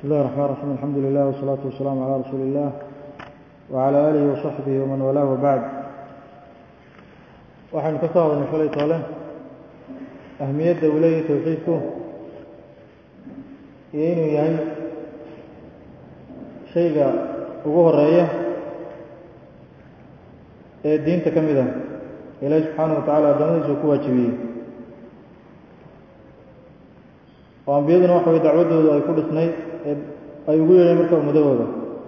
بسم الله الرحمن الرحيم الحمد لله والصلاة والسلام على رسول الله وعلى آله وصحبه ومن والاه وبعد waxaan ka soo hadalnay shalay toole ahmiyadda uu leeyahay tawxiidku iyo inuu yahay shayga ugu horeeya ee diinta ka mid ah ilaahay subxaanahu wa tacaala addoommadiisa ku waajibiyey oo ambiyaduna waxa way dacwaddoodu ay ku dhisnayd ee ay ugu yeedheen marka ummadahooda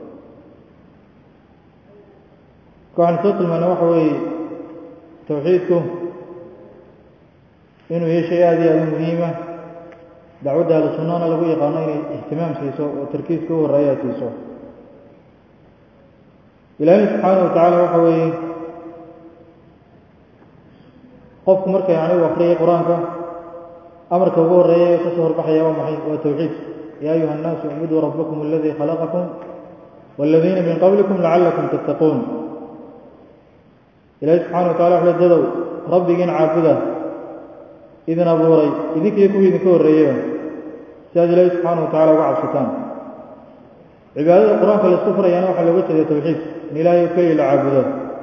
waxaan soo tilmaanay waxa weeye tawxiidku inuu yahay shay aad iyo aad u muhiima dacwadda ahlu sunnana lagu yaqaano inay ihtimaam siiso oo tarkiiska u horreeya ay siiso ilaahina subxaanahu wa tacaala waxa weeye qofku marka yacni uu akhriyay qur-aanka amarka ugu horreeya ee ka soo horbaxaya waa maxay waa tawxiid yaa ayuha annaasu icbuduu rabbakum aladii khalaqakum waaladiina min qablikum lacallakum tattaquun ilaahi subxana wa tacala wuxuu dadow rabbigiin caabuda idin abuuray idinkiiyo kuwii idinka horreeyaba si aad ilaahi subxaana wa tacala uga cabsataan cibaadada qur-aanka laisku furayaana waxaa looga jeeda tawxiid in ilaahay oo keliya la caabudo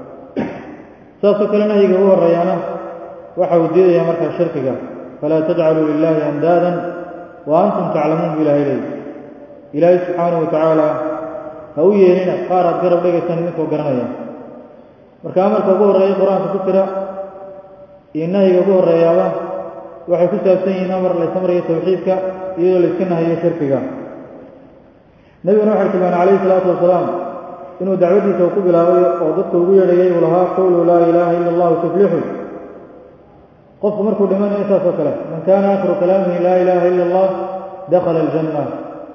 saasoo kale nahyiga ugu horreeyaana waxa uu diidayaa markaa shirkiga falaa tajcaluu lilaahi andaadan wa antum taclamuun bu ilahay leey ilaahay subxaana wa tacaala ha u yeelina qaar aad garab dhigaysaan idinkoo garanaya marka amarka ugu horreeya qur-aanka ku jira iyo nahyiga ugu horreeyaaba waxay ku saabsan yihiin amar la ysamrayo tawxiidka iyadoo la iska nahayo shirkiga nebiguna waxay tilmaanay calayhi salaatu wasalaam inuu dacwaddiisa uu ku bilaabay oo dadka ugu yeedhayay uu lahaa quluu laa ilaaha ila allahu tuflixu qofku markuu dhimanayo saas oo kale man kaana aakhiru kalaamihi laa ilaaha ila allah dakhala aljanna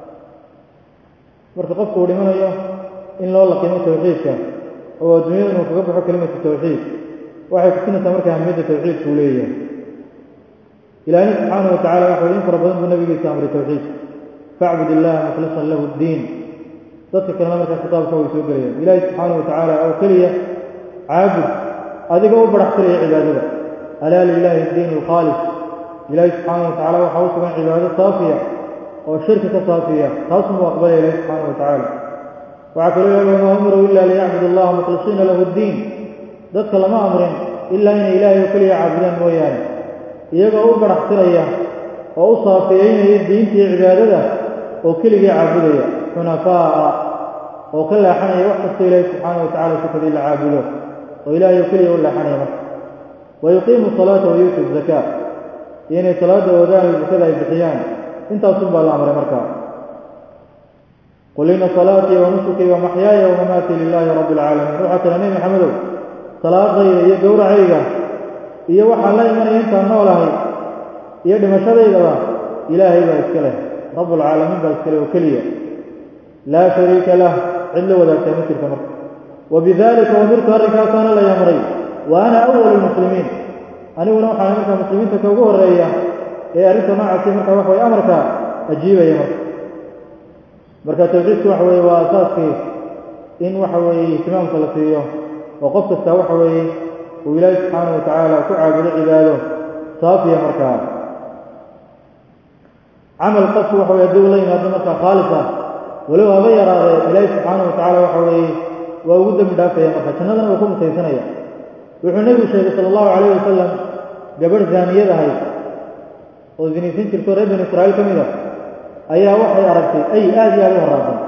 marka qofku uu dhimanayo in loo laqimo tawxiidka oo adduunyada inuu kaga baxo kelimatu tawxiid waxay kusinaysaa markaa ahmiyadda tawxiidku uu leeyahay ilaahina subxaanahu wa tacala waxa in fara badan buu nabigiisa amray tawxiid facbud illaha mukhlisan lahu ddiin dadka kalena markaa kitaabka way soo gelayaan ilaahi subxaanahu wa tacaala oo keliya caabud adiga u baraxtiraya cibaadada alaa lilaahi addiin alkhaalis ilaahi subxaanahu wa tacala waxaa u sugan cibaado saafiya oo shirki ka saafiya taasuma u aqbalaya ilahi subxaanahu wa tacaala waxaa kaloo ilahi wamaa umiruu ila liyacbud allaha mukhlisiina lahu ddiin dadka lama amrin ilaa inay ilaahay oo keliya caabudaan mooyaane iyagoo u baraxtiraya oo u saafiyeynaya diinta iyo cibaadada oo keligii caabudaya xunafaa'a oo ka leexanaya wax kastoo ilaahi subxaana wa tacala sukadii la caabudo oo ilaahay oo keliya u leexanaya marka wa yuqiimu salaata wa yuutu zakaa iyo inay salaada oodaan iyo zakada ay bixiyaan intaasun baa la amray markaa qul ina salaatii wa nusukii wa maxyaaya wa mamaatii lilaahi rabbi alcaalamiin waxaa tira nebi maxamedow salaadayda iyo gowracayga iyo waxaan la imanaya intaan noolahay iyo dhimashadaydaba ilaahay baa iska leh rabbulcaalamiin baa iska leh oo keliya laa shariika lah cid la wadaagtaa ma jirta marka wa bidalika umirtu arrinkaasaana lay amray wa ana awalu lmuslimiin aniguna waxaan markaa muslimiinta ka ugu horreeya ee arrinta noocaasi marka waxa way amarka ajiibaya marka tawxiidku waxa weeye waa asaaskii in waxa weeye ihtimaamka la siiyo oo qof kasta waxa weeye uu ilaahi subxaanahu wa tacaala ku caabudo cibaado saafiya markaa camal qofku waxa weye haddii uu la yimaado markaa khaalis ah walow haba yaraadee ilaahi subxaanahu wa tacaala waxa weeye waa ugu dembi dhaafaya marka jannadana uu ku mutaysanaya wuxuu nebigu sheegay sala allahu calayh wasalam gabadh zaaniyad ahayd oo zinaysan jirto reer banu israa'iil ka mid a ayaa waxay aragtay ay aad iyo aad u haraadan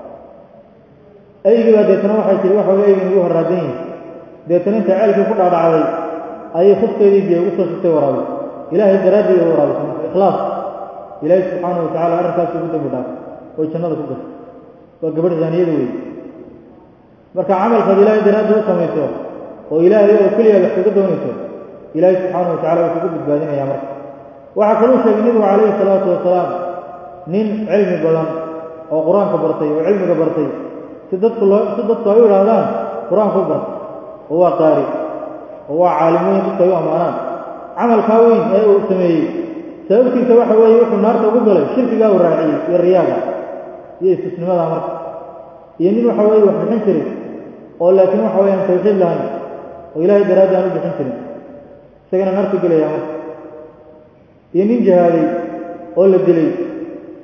aygii baa deetana waxay tiri waxa weye aygan igu haraadan yihi deetana intay ceelkii ku dhaadhacday ayay khufkeedii biyo ugu soo shugtay waraabay ilaahay daraaddii u waraabisay marka ikhlaas ilaahay subxaanahu wa tacala arrinkaas ugu dembi dhaafay oy jannada ku gashay waa gabadh zaaniyada weeye marka camalkaad ilaahay daraaddii u samayso oo ilaahay oo keliya wax kaga doonayso ilaahay subxaanahu wa tacala waa kugu badbaadinaya marka waxaa kaluu sheegay nebigu calayhi salaatu wasalaam nin cilmi badan oo qur-aanka bartay oo cilmiga bartay si dadku ay u idhaahdaan qur-aanku u bartay oo waa qaari oo waa caalim weyn dadku ay u ammaanaan camalkaa weyn ee uu sameeyey sababtiisa waxa weeye wuxuu naarta ugu galay shirkigaa uu raaciyey iyo riyaaga iyo istisnimadaa marka iyo nin waxa weeye wax bixin jiray oo laakiin waxa weeyaan tawxiid lahayn oo ilaahay daraaddi aan u bixin jirin isagana naartu gelaya marka iyo nin jihaaday oo la dilay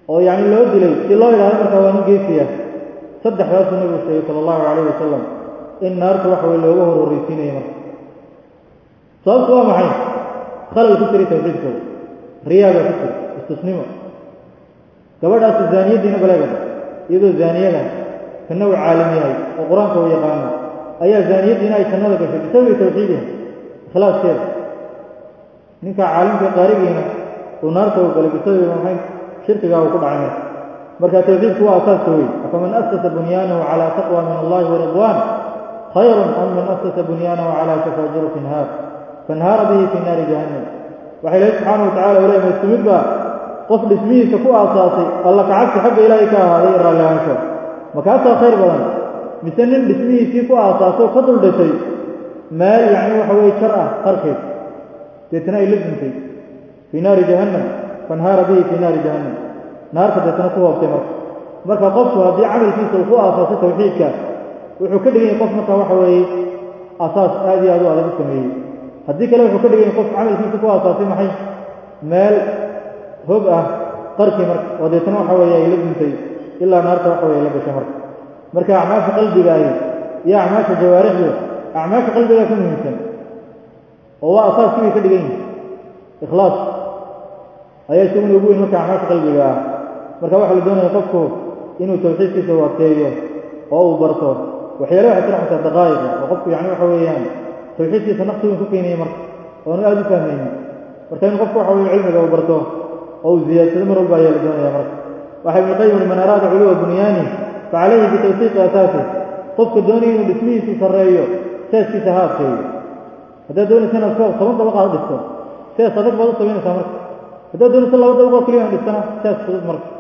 oo yani loo dilay si loo yiraahdo marka waa nin geesiya saddexdaas nabigu sheegay sallallahu alayhi wasallam in naarta waxa weeye looga horreysiinayo marka sababtu waa maxay khalal ku jiray tawxiidkooda riyaada ku jiray istisnimo gabadhaas zaaniyadiina balaagada iyadoo zaaniyada kana uu caalim yahay oo quraanka uu yaqaano ayaa zaaniyadiina ay jannada gashay bisabab tawxiidiha ikhlaaskeeda ninka caalimka qaarigiina uu naarta u galay bisabab maxay shirkiga uu ku dhacay marka tawxiidku waa asaas weey faman asasa bunyanahu ala taqwa min Allah wa ridwan khayrun am man asasa bunyanahu ala tafajur fi nar fanhara bihi fi nar jahannam wa ila subhanahu wa ta'ala wala yasmidba qof dhismihiisa ku aasaasay alla ka cabsi xagga ilaahay ka ahaaday raalaansho markaas khayr badan misanin dhismihiisa ku aasaasay ka dul dhashay meel yani waxa weey shar ah qarkeed deetana ay lidintay fi nar jahannam fanhara bihi fi nar jahannam naarka deetana ku hoobtay marka qofku haddii camalkiisa uu ku aasaasay tawxiidka wuxuu ka dhigay qof marka waxa weeye asaas aad iyo aad u adag sameeyay haddii kale wuxuu ka dhigay qof camalkiisa ku aasaasay maxay meel hog ah qarki oo deetana waxa weeye ay lidintay ilaa naarta waxa weeye la gashay marka acmaasha qalbiga iyo acmaasha jawaarixda acmaasha qalbiga ka muhiimsan oo waa asaaskii ka dhigay ikhlaas ayaa sugan ugu weyn marka acmaasha qalbiga marka waxa la doonayaa qofku inuu tawxiidkiisa waateeyo oo uu barto waxyaalaha waxa ka xataa daqaayiqa oo qofku yani waxa weeyaan tawxiidkiisa nafsiga ku keenay marka oo aad u fahmaynin marka in qofku waxa weeye cilmiga uu barto oo ziyadada mar walba ayaa la doonayaa marka waxa uu qaybin man arada culuwa bunyani fa alayhi bi tawfiq asasi qofka doonaya inuu dhismihiisa sareeyo saaskiisa haafeeyo hada doonaysa inaad toban dabaqaad dhisto see sadaq baad u sameynaysaa marka hada doonaysa laba dabaqo kaliya dhistana saas fudud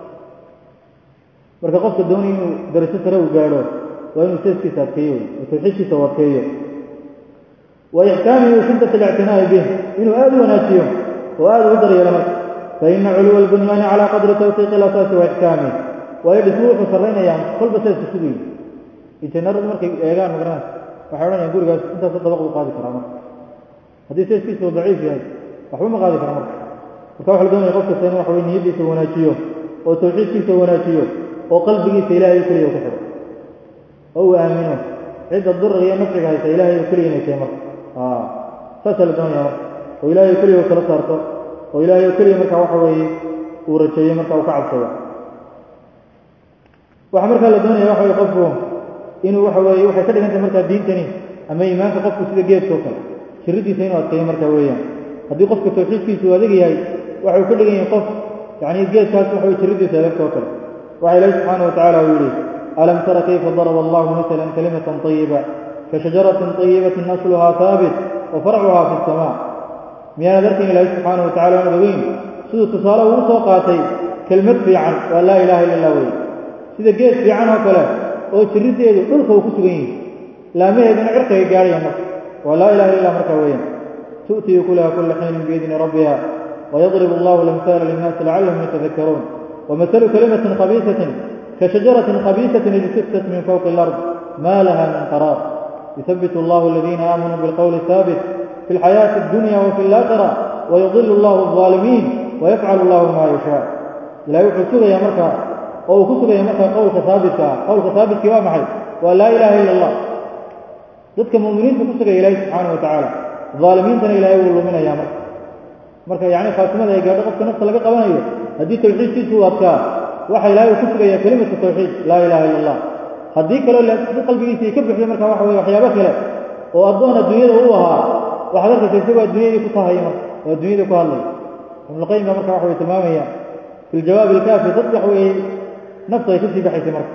marka qofka doonaya inuu darajo sare u gaaro waa inuu saaskiisa adkeeyo tawxiidkiisa waateeyo wa ihkaami shiddat al-i'tinaa bih inuu aad u wanaajiyo oo aad u daryeelo marka فإن علو البنيان على قدر توثيق الأساس وإحكامه ويدسوه سرين أيام كل بسيط السدوي إنتنار مركي إيغان مقرنات وحاولنا يقول قال أنت صدق وقاضي كرامك هذه سيسكيس ضعيف يعني وحوما قاضي كرامك وكاو حلقون يقفت السنة وحوين يدي سواناتيو وتوحيد كي سواناتيو وقلبه سإلهي يكري وكفر هو آمنه عند الضر هي نفسك هاي سإلهي يكري نيكيمر فسأل الدنيا وإلهي يكري وكرسارته oo ilaahay kaliya marka waxa weeye uu rajeeyay marka uu ka cabsado waxa marka la doonayo waxa weeye qofku inuu waxa weeye waxa ka dhigantay marka diintani ama iimaanka qofku sida geedka kale shiridiisa inuu adkeeyo marka weeyaan haddii qofku tawxiidkiisu adag yahay waxa uu ka dhigan yahay qof yani geedkaas waxa uu shiridiisa adag kale waxa ilaahay subhanahu wa ta'ala uu yiri alam tara kayfa daraba Allahu mathalan kalimatan tayyiba ka shajaratin tayyibatin asluha thabit wa far'uha fi as-sama' ميانا ذلك الله سبحانه وتعالى ونبوين سيدو تصالة وصو قاتي كلمة في عن ولا إله إلا الله وين سيدو جيس في عنه وكلا وشريد يدو قلقه وكسوين لا ميه بن عرقه قاريا ولا إله إلا مركا وين تؤتي كلها كل حين بإذن ربها ويضرب الله الأمثال للناس لعلهم يتذكرون ومثل كلمة خبيثة كشجرة خبيثة اجتثت من فوق الأرض ما لها من قرار يثبت الله الذين آمنوا بالقول الثابت في الحياة الدنيا وفي الآخرة ويضل الله الظالمين ويفعل الله ما يشاء لا يحسد يا مركا أو كسب يا مركا قول ثابت كما محي ولا إله إلا الله ضدك مؤمنين كسب إلهي سبحانه وتعالى ظالمين تن إلهي والله من يا مركا يعني خاتمة يا قاعد قفك نفس لقى قوانيه هدي توحيد تيسو أبكى وحي لا يكسب يا كلمة التوحيد لا إله إلا الله هديك لو في قلبي يكبح يا مركا وحي بكلا وأضون الدنيا هوها وحضرتك تسوى الدنيا كطهيمة والدنيا كهالله ابن القيم مركا وحوي تماميا في الجواب الكافي تصبح نفسه يكسي بحيث مركا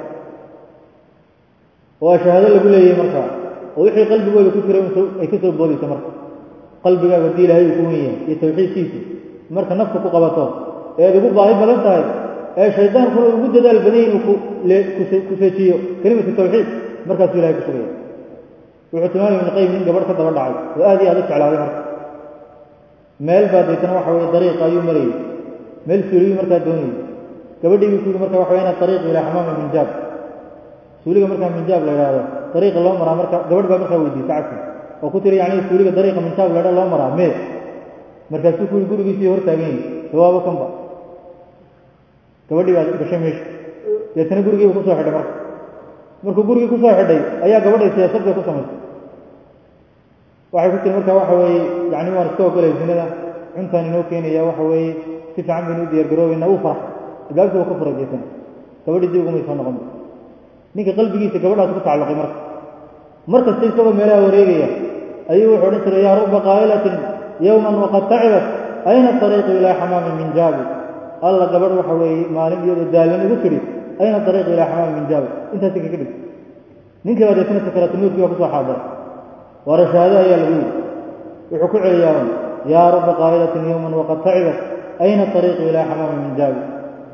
وأشهد الله يقول لي مركا ويحيي قلبي يقول يكسر بولي مركا قلبي ودي له يكونية يتوحيد كيسي مركا نفسه قبطه يقول ظاهر بلنتهي الشيطان كله يقول ده البنين كسيتيو كلمة التوحيد مركا سيلا يكسرية وحتماني من القيم من قبل كذا بدعي وآدي أدفع على هذه مركز مال بعد يتنوح وهي طريقة يمري مال سوري مركز دوني قبل يقول مركز وحوينا الطريق إلى حمام من جاب سوري مركز من جاب لهذا طريق الله مرة مركز قبل بقى مركز ودي تعرف وكتير يعني سوري طريقة من جاب لهذا الله مرة مال مركز سوري يقول بيسي هور تاجين هو كم بقى gabadhii baa gashay meesha deetana gurigiiba kusoo xidhay markuu gurigii kusoo xidhay ayaa gabadhay siyaasad bay ku samaysay waxay ku tiri markaa waxa weeye yani waan iska ogolay zinada cuntaan inoo keenaya waxa weeye si fiican baynu u diyaargaroobayna uu farax albaabkii waa ka furay deetana gabadhii dib ugumay soo noqon ninka qalbigiisa gabadhaas ku tacalluqay markasta isagoo meelaha wareegaya ayuu wuxuu odhan jiray yaa ruba qaa'ilatin yowman waqad tacibat ayna ariiqu ilaa xamaamin min jaabi alla gabadh waxa weeye maalin iyadoo daalan igu tidhi ayna ariiqu ilaa xamaamin min jaabi intaasi kaga dhig ninkii baa deetana sakaraatulmowtkii baa kusoo xaadiray waara shahaado ayaa lagu yidhi wuxuu ku celiyaa yaa ruba qaa'ilatin yowman waqad tacibat ayna ariiqu ilaa xamaamin min jaabi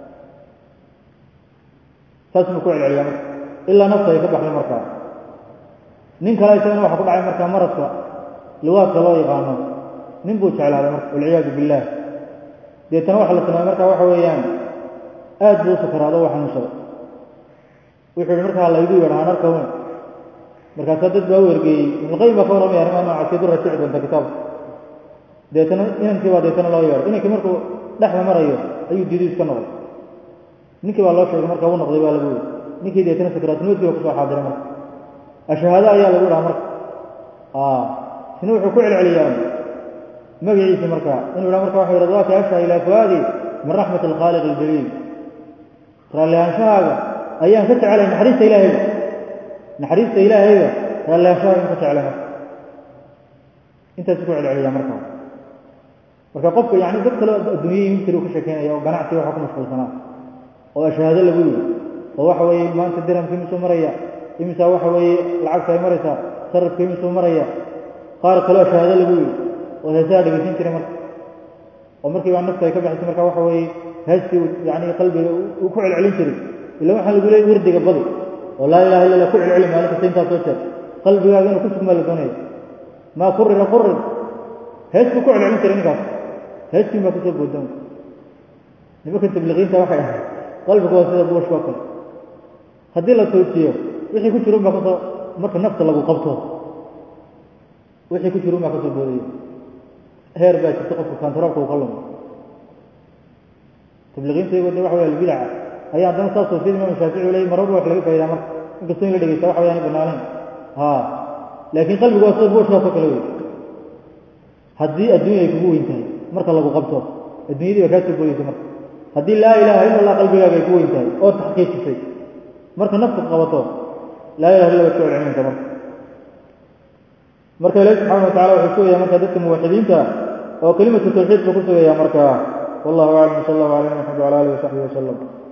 saas buu ku celceliyaa marka ilaa nafta ay ka baxday markaa nin kale isagana waxa ku dhacay markaa maradka liwaadka loo yaqaano nin buu jeclaaday marka walciyaadu billaah deetana waxa la tilmaamay markaa waxa weeyaan aad buu u sakaraado u xanuunsaday wuxuu yihi markaa laygu yeedha aan arka weyn markaasaa dad baa u ergeeyey ibnuqayim baa ka warramaya arrimaha noocaasi du raajici doonta kitaabka deetana inankii baa deetana loo yeedhay inankii markuu dhexda marayo ayuu diidu iska noqday ninkii baa loo sheegay marka uu noqday baa lagu yidhi ninkii deetana sakaraatulmowtkii baa kusoo xaadiray marka ashahaado ayaa lagu dhaha marka isna wuxuu ku celceliyaa magaciisa markaa inuu yidhaha marka waxa radwaaka ashha ilaa fuaadi min raxmat alkhaaliq aljaliil raallihaanshahaaga ayaan ka jecelay naxariista ilaahayga raallihaanshahaaga in ka jecelay marka intaasu ku celceliyaa marka qofka yani dad kale adduunya imtiri u ka sheekeynaya oo ganacsi waxa ku mashquulsanaa oo ashahaado lagu yidhi oo waxa weeye maanta dirhamka imisuu maraya imisaa waxa weeye lacagta ay maraysaa sarafka imisuu maraya qaar kaleo shahaado lagu yidhi oo heesaha dhegeysan jiray marka oo markii baa nafta ay ka baxaysay marka waxa weeye heestii yani qalbiga uu ku celcelin jiray ila waxaa lagu leeyay wardiga badi oo laa ilaha illa allah ku celceli maalin kasta intaa soo jeer qalbigaaga inuu ku sugmaa la doonaya maa qurira qurir hees buu ku celcelin jiray ninkaas heestiin baa kusoo boodan nimanka tabliiqiinta waxay ahayd qalbiga waa sida buushka oo kale haddii la toojiyo wixii ku jirun baa kasoo marka nafta lagu qabto wixii ku jirun baa kasoo boodaya heer baa jirta qofka kantaroolka uu ka lumo tabliiqiinta iyagoo de waxa weya albidaca ayaa haddana saas oo sida imaam shaafici u leeyay marwalba wax laga faa'idaa marka inkastoo in la dhegeysta waxa wayaan banaanayn laakiin qalbigu waa sida buushkaas oo kale wey haddii adduunya ay kugu weyn tahay marka lagu qabto adduunyadii baa kaa soo boodaysa marka haddii laa ilaaha illa allah qalbigaaga ay ku weyn tahay oo taxqiijisay marka naftu qabato laa ilaha illa ku celcelinta marka ilaahi subxaana wa tacala wuxuu sugayaa marka dadka muwaxidiinta oo kelimatu tawxiid buu ku sugayaa marka wallahu aclam sala allahu calaa muxamed wala alihi wasaxbihi wasalam